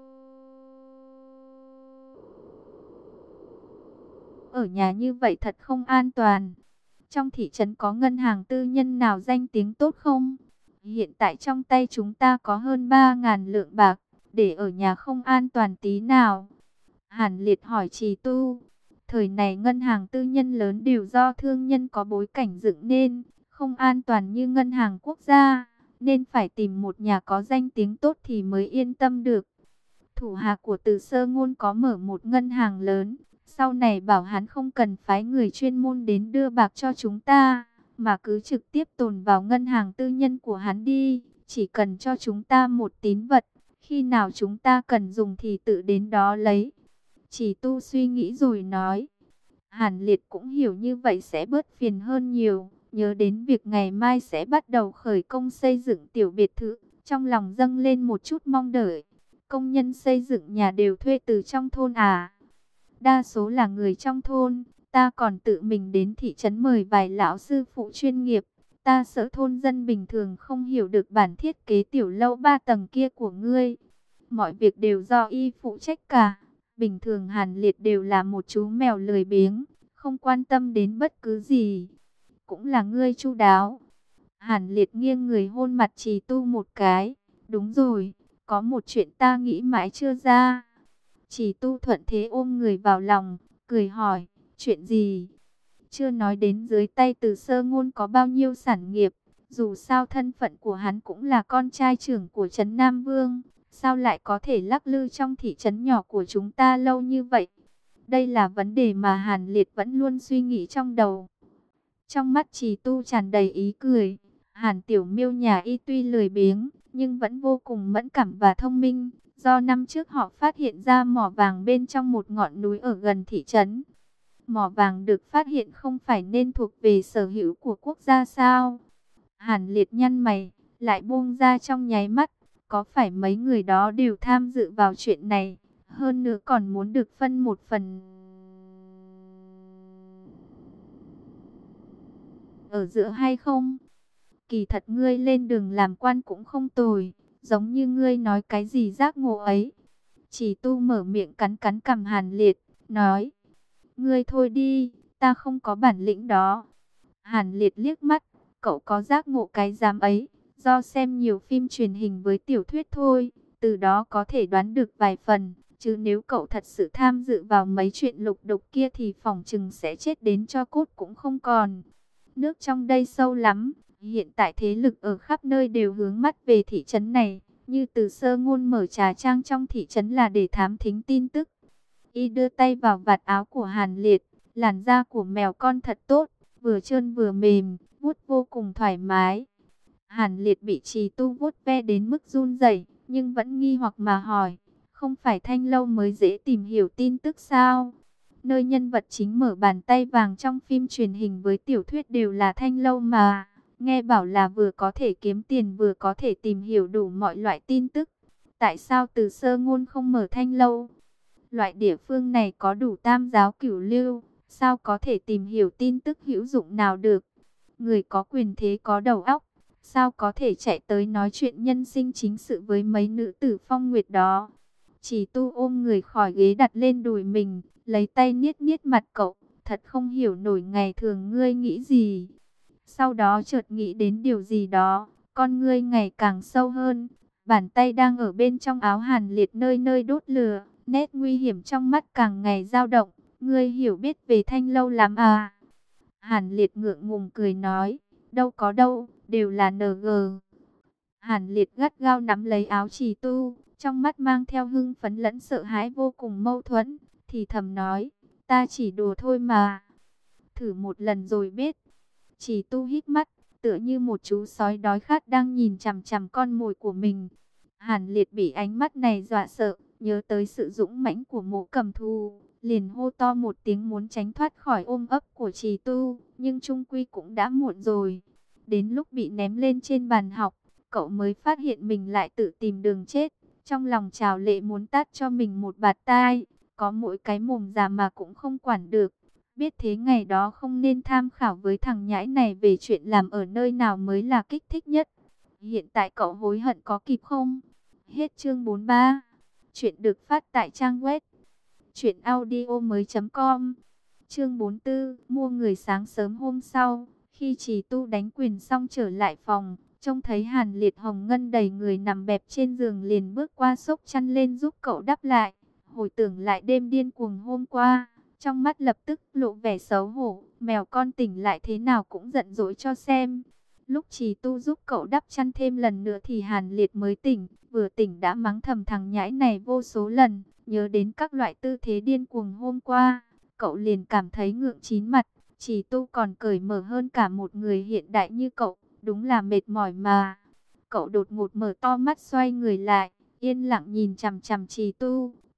ở nhà như vậy thật không an toàn. Trong thị trấn có ngân hàng tư nhân nào danh tiếng tốt không? Hiện tại trong tay chúng ta có hơn 3.000 lượng bạc, để ở nhà không an toàn tí nào. Hàn Liệt hỏi Trì Tu. Thời này ngân hàng tư nhân lớn đều do thương nhân có bối cảnh dựng nên, không an toàn như ngân hàng quốc gia, nên phải tìm một nhà có danh tiếng tốt thì mới yên tâm được. Thủ hạ của Từ Sơ Ngôn có mở một ngân hàng lớn, sau này bảo hắn không cần phái người chuyên môn đến đưa bạc cho chúng ta, mà cứ trực tiếp tồn vào ngân hàng tư nhân của hắn đi, chỉ cần cho chúng ta một tín vật, khi nào chúng ta cần dùng thì tự đến đó lấy. Chỉ tu suy nghĩ rồi nói. Hàn Liệt cũng hiểu như vậy sẽ bớt phiền hơn nhiều. Nhớ đến việc ngày mai sẽ bắt đầu khởi công xây dựng tiểu biệt thự. Trong lòng dâng lên một chút mong đợi. Công nhân xây dựng nhà đều thuê từ trong thôn à? Đa số là người trong thôn. Ta còn tự mình đến thị trấn mời vài lão sư phụ chuyên nghiệp. Ta sợ thôn dân bình thường không hiểu được bản thiết kế tiểu lâu 3 tầng kia của ngươi. Mọi việc đều do y phụ trách cả. Bình thường Hàn Liệt đều là một chú mèo lười biếng, không quan tâm đến bất cứ gì. Cũng là ngươi chu đáo. Hàn Liệt nghiêng người hôn mặt Trì Tu một cái. Đúng rồi, có một chuyện ta nghĩ mãi chưa ra. Trì Tu thuận thế ôm người vào lòng, cười hỏi, chuyện gì? Chưa nói đến dưới tay Từ Sơ Ngôn có bao nhiêu sản nghiệp. Dù sao thân phận của hắn cũng là con trai trưởng của Trấn Nam Vương. Sao lại có thể lắc lư trong thị trấn nhỏ của chúng ta lâu như vậy? Đây là vấn đề mà Hàn Liệt vẫn luôn suy nghĩ trong đầu. Trong mắt Trì Tu tràn đầy ý cười. Hàn Tiểu Miêu nhà y tuy lười biếng, nhưng vẫn vô cùng mẫn cảm và thông minh. Do năm trước họ phát hiện ra mỏ vàng bên trong một ngọn núi ở gần thị trấn. Mỏ vàng được phát hiện không phải nên thuộc về sở hữu của quốc gia sao? Hàn Liệt nhăn mày, lại buông ra trong nháy mắt. Có phải mấy người đó đều tham dự vào chuyện này? Hơn nữa còn muốn được phân một phần ở giữa hay không? Kỳ thật ngươi lên đường làm quan cũng không tồi, giống như ngươi nói cái gì giác ngộ ấy. Chỉ Tu mở miệng cắn cắn cằm Hàn Liệt, nói, ngươi thôi đi, ta không có bản lĩnh đó. Hàn Liệt liếc mắt, cậu có giác ngộ cái dám ấy, do xem nhiều phim truyền hình với tiểu thuyết thôi, từ đó có thể đoán được vài phần, chứ nếu cậu thật sự tham dự vào mấy chuyện lục đục kia thì phỏng chừng sẽ chết đến cho cốt cũng không còn. Nước trong đây sâu lắm, hiện tại thế lực ở khắp nơi đều hướng mắt về thị trấn này, như Từ Sơ Ngôn mở trà trang trong thị trấn là để thám thính tin tức. Y đưa tay vào vạt áo của Hàn Liệt, làn da của mèo con thật tốt, vừa trơn vừa mềm, vuốt vô cùng thoải mái. Hàn Liệt bị Trì Tu vuốt ve đến mức run rẩy, nhưng vẫn nghi hoặc mà hỏi, không phải Thanh Lâu mới dễ tìm hiểu tin tức sao? Nơi nhân vật chính mở bàn tay vàng trong phim truyền hình với tiểu thuyết đều là Thanh Lâu mà. Nghe bảo là vừa có thể kiếm tiền vừa có thể tìm hiểu đủ mọi loại tin tức. Tại sao Từ Sơ Ngôn không mở Thanh Lâu? Loại địa phương này có đủ tam giáo cửu lưu, sao có thể tìm hiểu tin tức hữu dụng nào được? Người có quyền thế có đầu óc, sao có thể chạy tới nói chuyện nhân sinh chính sự với mấy nữ tử phong nguyệt đó? Chỉ Tu ôm người khỏi ghế đặt lên đùi mình, lấy tay niết niết mặt cậu, thật không hiểu nổi ngày thường ngươi nghĩ gì. Sau đó chợt nghĩ đến điều gì đó, con ngươi ngày càng sâu hơn, bàn tay đang ở bên trong áo Hàn Liệt nơi nơi đốt lửa, nét nguy hiểm trong mắt càng ngày dao động. Ngươi hiểu biết về Thanh Lâu lắm à? Hàn Liệt ngượng ngùng cười nói, đâu có đâu, đều là NG. Hàn Liệt gắt gao nắm lấy áo Trì Tu, trong mắt mang theo hưng phấn lẫn sợ hãi vô cùng mâu thuẫn, thì thầm nói, ta chỉ đùa thôi mà. Thử một lần rồi biết. Trì Tu hít mắt, tựa như một chú sói đói khát đang nhìn chằm chằm con mồi của mình. Hàn Liệt bị ánh mắt này dọa sợ, nhớ tới sự dũng mãnh của Mộ Cầm Thù, liền hô to một tiếng muốn tránh thoát khỏi ôm ấp của Trì Tu, nhưng chung quy cũng đã muộn rồi. Đến lúc bị ném lên trên bàn học, cậu mới phát hiện mình lại tự tìm đường chết. Trong lòng trào lệ muốn tát cho mình một bạt tai, có mỗi cái mồm già mà cũng không quản được. Biết thế ngày đó không nên tham khảo với thằng nhãi này về chuyện làm ở nơi nào mới là kích thích nhất. Hiện tại cậu hối hận có kịp không? Hết chương 43. Chuyện được phát tại trang web truyệnaudiomoi.com. Chương 44, mua người. Sáng sớm hôm sau, khi Trì Tu đánh quyền xong trở lại phòng, trông thấy Hàn Liệt Hồng Ngân đầy người nằm bẹp trên giường liền bước qua xốc chăn lên giúp cậu đắp lại. Hồi tưởng lại đêm điên cuồng hôm qua, trong mắt lập tức lộ vẻ xấu hổ, mèo con tỉnh lại thế nào cũng giận dỗi cho xem. Lúc Trì Tu giúp cậu đắp chăn thêm lần nữa thì Hàn Liệt mới tỉnh, vừa tỉnh đã mắng thầm thằng nhãi này vô số lần, nhớ đến các loại tư thế điên cuồng hôm qua, cậu liền cảm thấy ngượng chín mặt. Trì Tu còn cởi mở hơn cả một người hiện đại như cậu, đúng là mệt mỏi mà. Cậu đột ngột mở to mắt xoay người lại, yên lặng nhìn chằm chằm Trì Tu,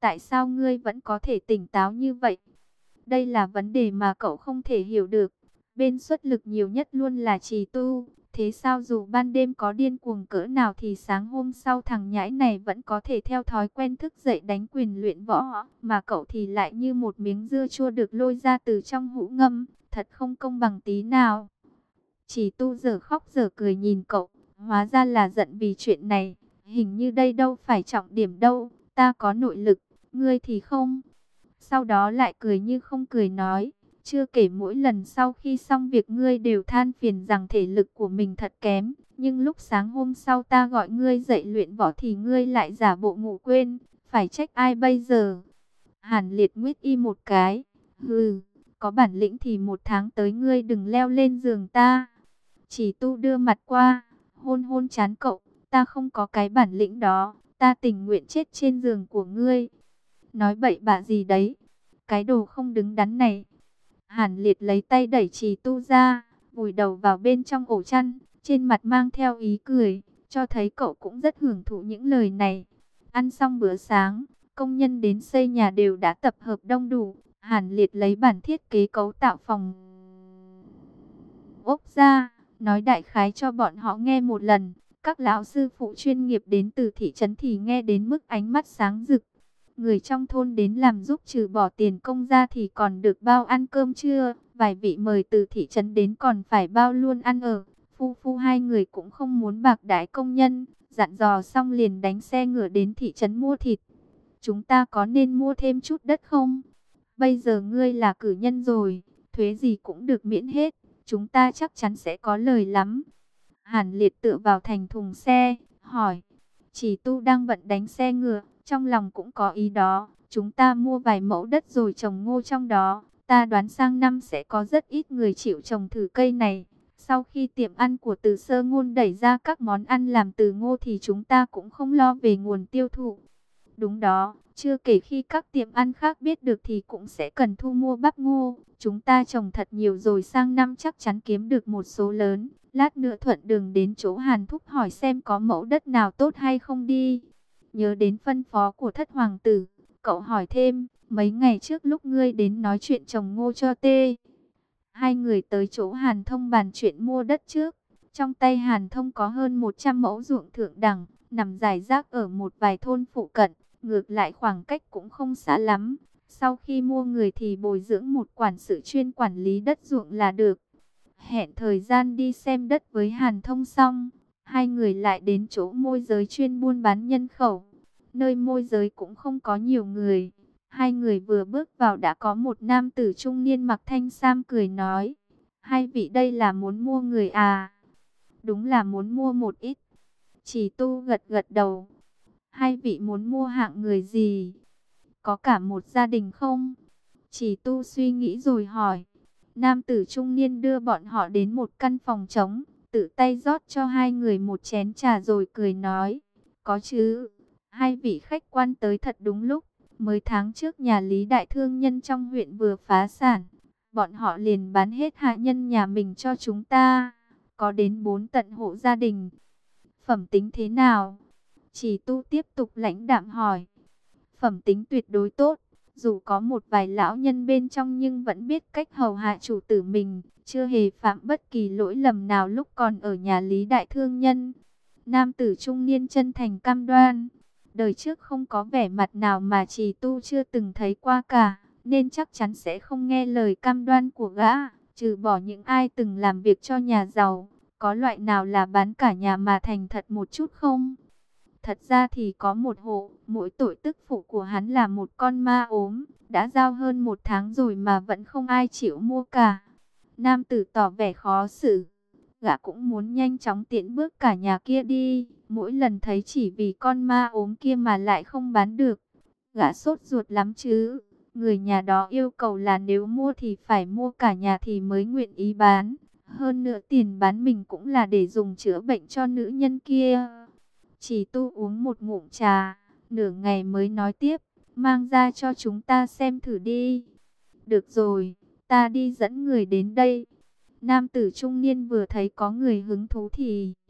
tại sao ngươi vẫn có thể tỉnh táo như vậy? Đây là vấn đề mà cậu không thể hiểu được. Bên xuất lực nhiều nhất luôn là Trì Tu. Thế sao dù ban đêm có điên cuồng cỡ nào thì sáng hôm sau thằng nhãi này vẫn có thể theo thói quen thức dậy đánh quyền luyện võ. Mà cậu thì lại như một miếng dưa chua được lôi ra từ trong hũ ngâm. Thật không công bằng tí nào. Trì Tu giờ khóc giờ cười nhìn cậu. Hóa ra là giận vì chuyện này. Hình như đây đâu phải trọng điểm đâu. Ta có nội lực, ngươi thì không. Sau đó lại cười như không cười nói. Chưa kể mỗi lần sau khi xong việc ngươi đều than phiền rằng thể lực của mình thật kém. Nhưng lúc sáng hôm sau ta gọi ngươi dậy luyện võ thì ngươi lại giả bộ ngủ quên. Phải trách ai bây giờ? Hàn Liệt nguyết y một cái. Hừ, có bản lĩnh thì một tháng tới ngươi đừng leo lên giường ta. Chỉ Tu đưa mặt qua, hôn hôn trán cậu. Ta không có cái bản lĩnh đó, ta tình nguyện chết trên giường của ngươi. Nói bậy bạ gì đấy? Cái đồ không đứng đắn này. Hàn Liệt lấy tay đẩy Trì Tu ra, vùi đầu vào bên trong ổ chăn, trên mặt mang theo ý cười, cho thấy cậu cũng rất hưởng thụ những lời này. Ăn xong bữa sáng, công nhân đến xây nhà đều đã tập hợp đông đủ. Hàn Liệt lấy bản thiết kế cấu tạo phòng ốc ra, nói đại khái cho bọn họ nghe một lần. Các lão sư phụ chuyên nghiệp đến từ thị trấn thì nghe đến mức ánh mắt sáng rực. Người trong thôn đến làm giúp trừ bỏ tiền công ra thì còn được bao ăn cơm trưa. Vài vị mời từ thị trấn đến còn phải bao luôn ăn ở. Phu hai người cũng không muốn bạc đãi công nhân. Dặn dò xong liền đánh xe ngựa đến thị trấn mua thịt. Chúng ta có nên mua thêm chút đất không? Bây giờ ngươi là cử nhân rồi, thuế gì cũng được miễn hết. Chúng ta chắc chắn sẽ có lời lắm. Hàn Liệt tựa vào thành thùng xe, hỏi. Chỉ Tu đang bận đánh xe ngựa, trong lòng cũng có ý đó. Chúng ta mua vài mẫu đất rồi trồng ngô trong đó. Ta đoán sang năm sẽ có rất ít người chịu trồng thử cây này. Sau khi tiệm ăn của Từ Sơ Ngôn đẩy ra các món ăn làm từ ngô thì chúng ta cũng không lo về nguồn tiêu thụ. Đúng đó, chưa kể khi các tiệm ăn khác biết được thì cũng sẽ cần thu mua bắp ngô. Chúng ta trồng thật nhiều rồi sang năm chắc chắn kiếm được một số lớn. Lát nữa thuận đường đến chỗ Hàn Thúc hỏi xem có mẫu đất nào tốt hay không đi. Nhớ đến phân phó của thất hoàng tử, cậu hỏi thêm, mấy ngày trước lúc ngươi đến nói chuyện trồng ngô cho tê. Hai người tới chỗ Hàn Thông bàn chuyện mua đất trước. Trong tay Hàn Thông có hơn 100 mẫu ruộng thượng đẳng, nằm rải rác ở một vài thôn phụ cận. Ngược lại khoảng cách cũng không xa lắm. Sau khi mua người thì bồi dưỡng một quản sự chuyên quản lý đất ruộng là được. Hẹn thời gian đi xem đất với Hàn Thông xong, hai người lại đến chỗ môi giới chuyên buôn bán nhân khẩu. Nơi môi giới cũng không có nhiều người. Hai người vừa bước vào đã có một nam tử trung niên mặc thanh sam cười nói. Hai vị đây là muốn mua người à? Đúng là muốn mua một ít. Chỉ Tu gật gật đầu. Hai vị muốn mua hạng người gì? Có cả một gia đình không? Chỉ Tu suy nghĩ rồi hỏi. Nam tử trung niên đưa bọn họ đến một căn phòng trống, tự tay rót cho hai người một chén trà rồi cười nói. Có chứ, hai vị khách quan tới thật đúng lúc. Mới tháng trước nhà Lý đại thương nhân trong huyện vừa phá sản. Bọn họ liền bán hết hạ nhân nhà mình cho chúng ta. Có đến 4 tận hộ gia đình. Phẩm tính thế nào? Chỉ Tu tiếp tục lãnh đạm hỏi. Phẩm tính tuyệt đối tốt. Dù có một vài lão nhân bên trong nhưng vẫn biết cách hầu hạ chủ tử mình. Chưa hề phạm bất kỳ lỗi lầm nào lúc còn ở nhà Lý đại thương nhân. Nam tử trung niên chân thành cam đoan. Đời trước không có vẻ mặt nào mà Trì Tu chưa từng thấy qua cả. Nên chắc chắn sẽ không nghe lời cam đoan của gã. Trừ bỏ những ai từng làm việc cho nhà giàu. Có loại nào là bán cả nhà mà thành thật một chút không? Thật ra thì có một hộ, mỗi tội tức phụ của hắn là một con ma ốm, đã giao hơn 1 tháng rồi mà vẫn không ai chịu mua cả. Nam tử tỏ vẻ khó xử, gã cũng muốn nhanh chóng tiễn bước cả nhà kia đi, mỗi lần thấy chỉ vì con ma ốm kia mà lại không bán được. Gã sốt ruột lắm chứ, người nhà đó yêu cầu là nếu mua thì phải mua cả nhà thì mới nguyện ý bán. Hơn nữa tiền bán mình cũng là để dùng chữa bệnh cho nữ nhân kia. Chỉ Tu uống một ngụm trà, nửa ngày mới nói tiếp, mang ra cho chúng ta xem thử đi. Được rồi, ta đi dẫn người đến đây. Nam tử trung niên vừa thấy có người hứng thú thì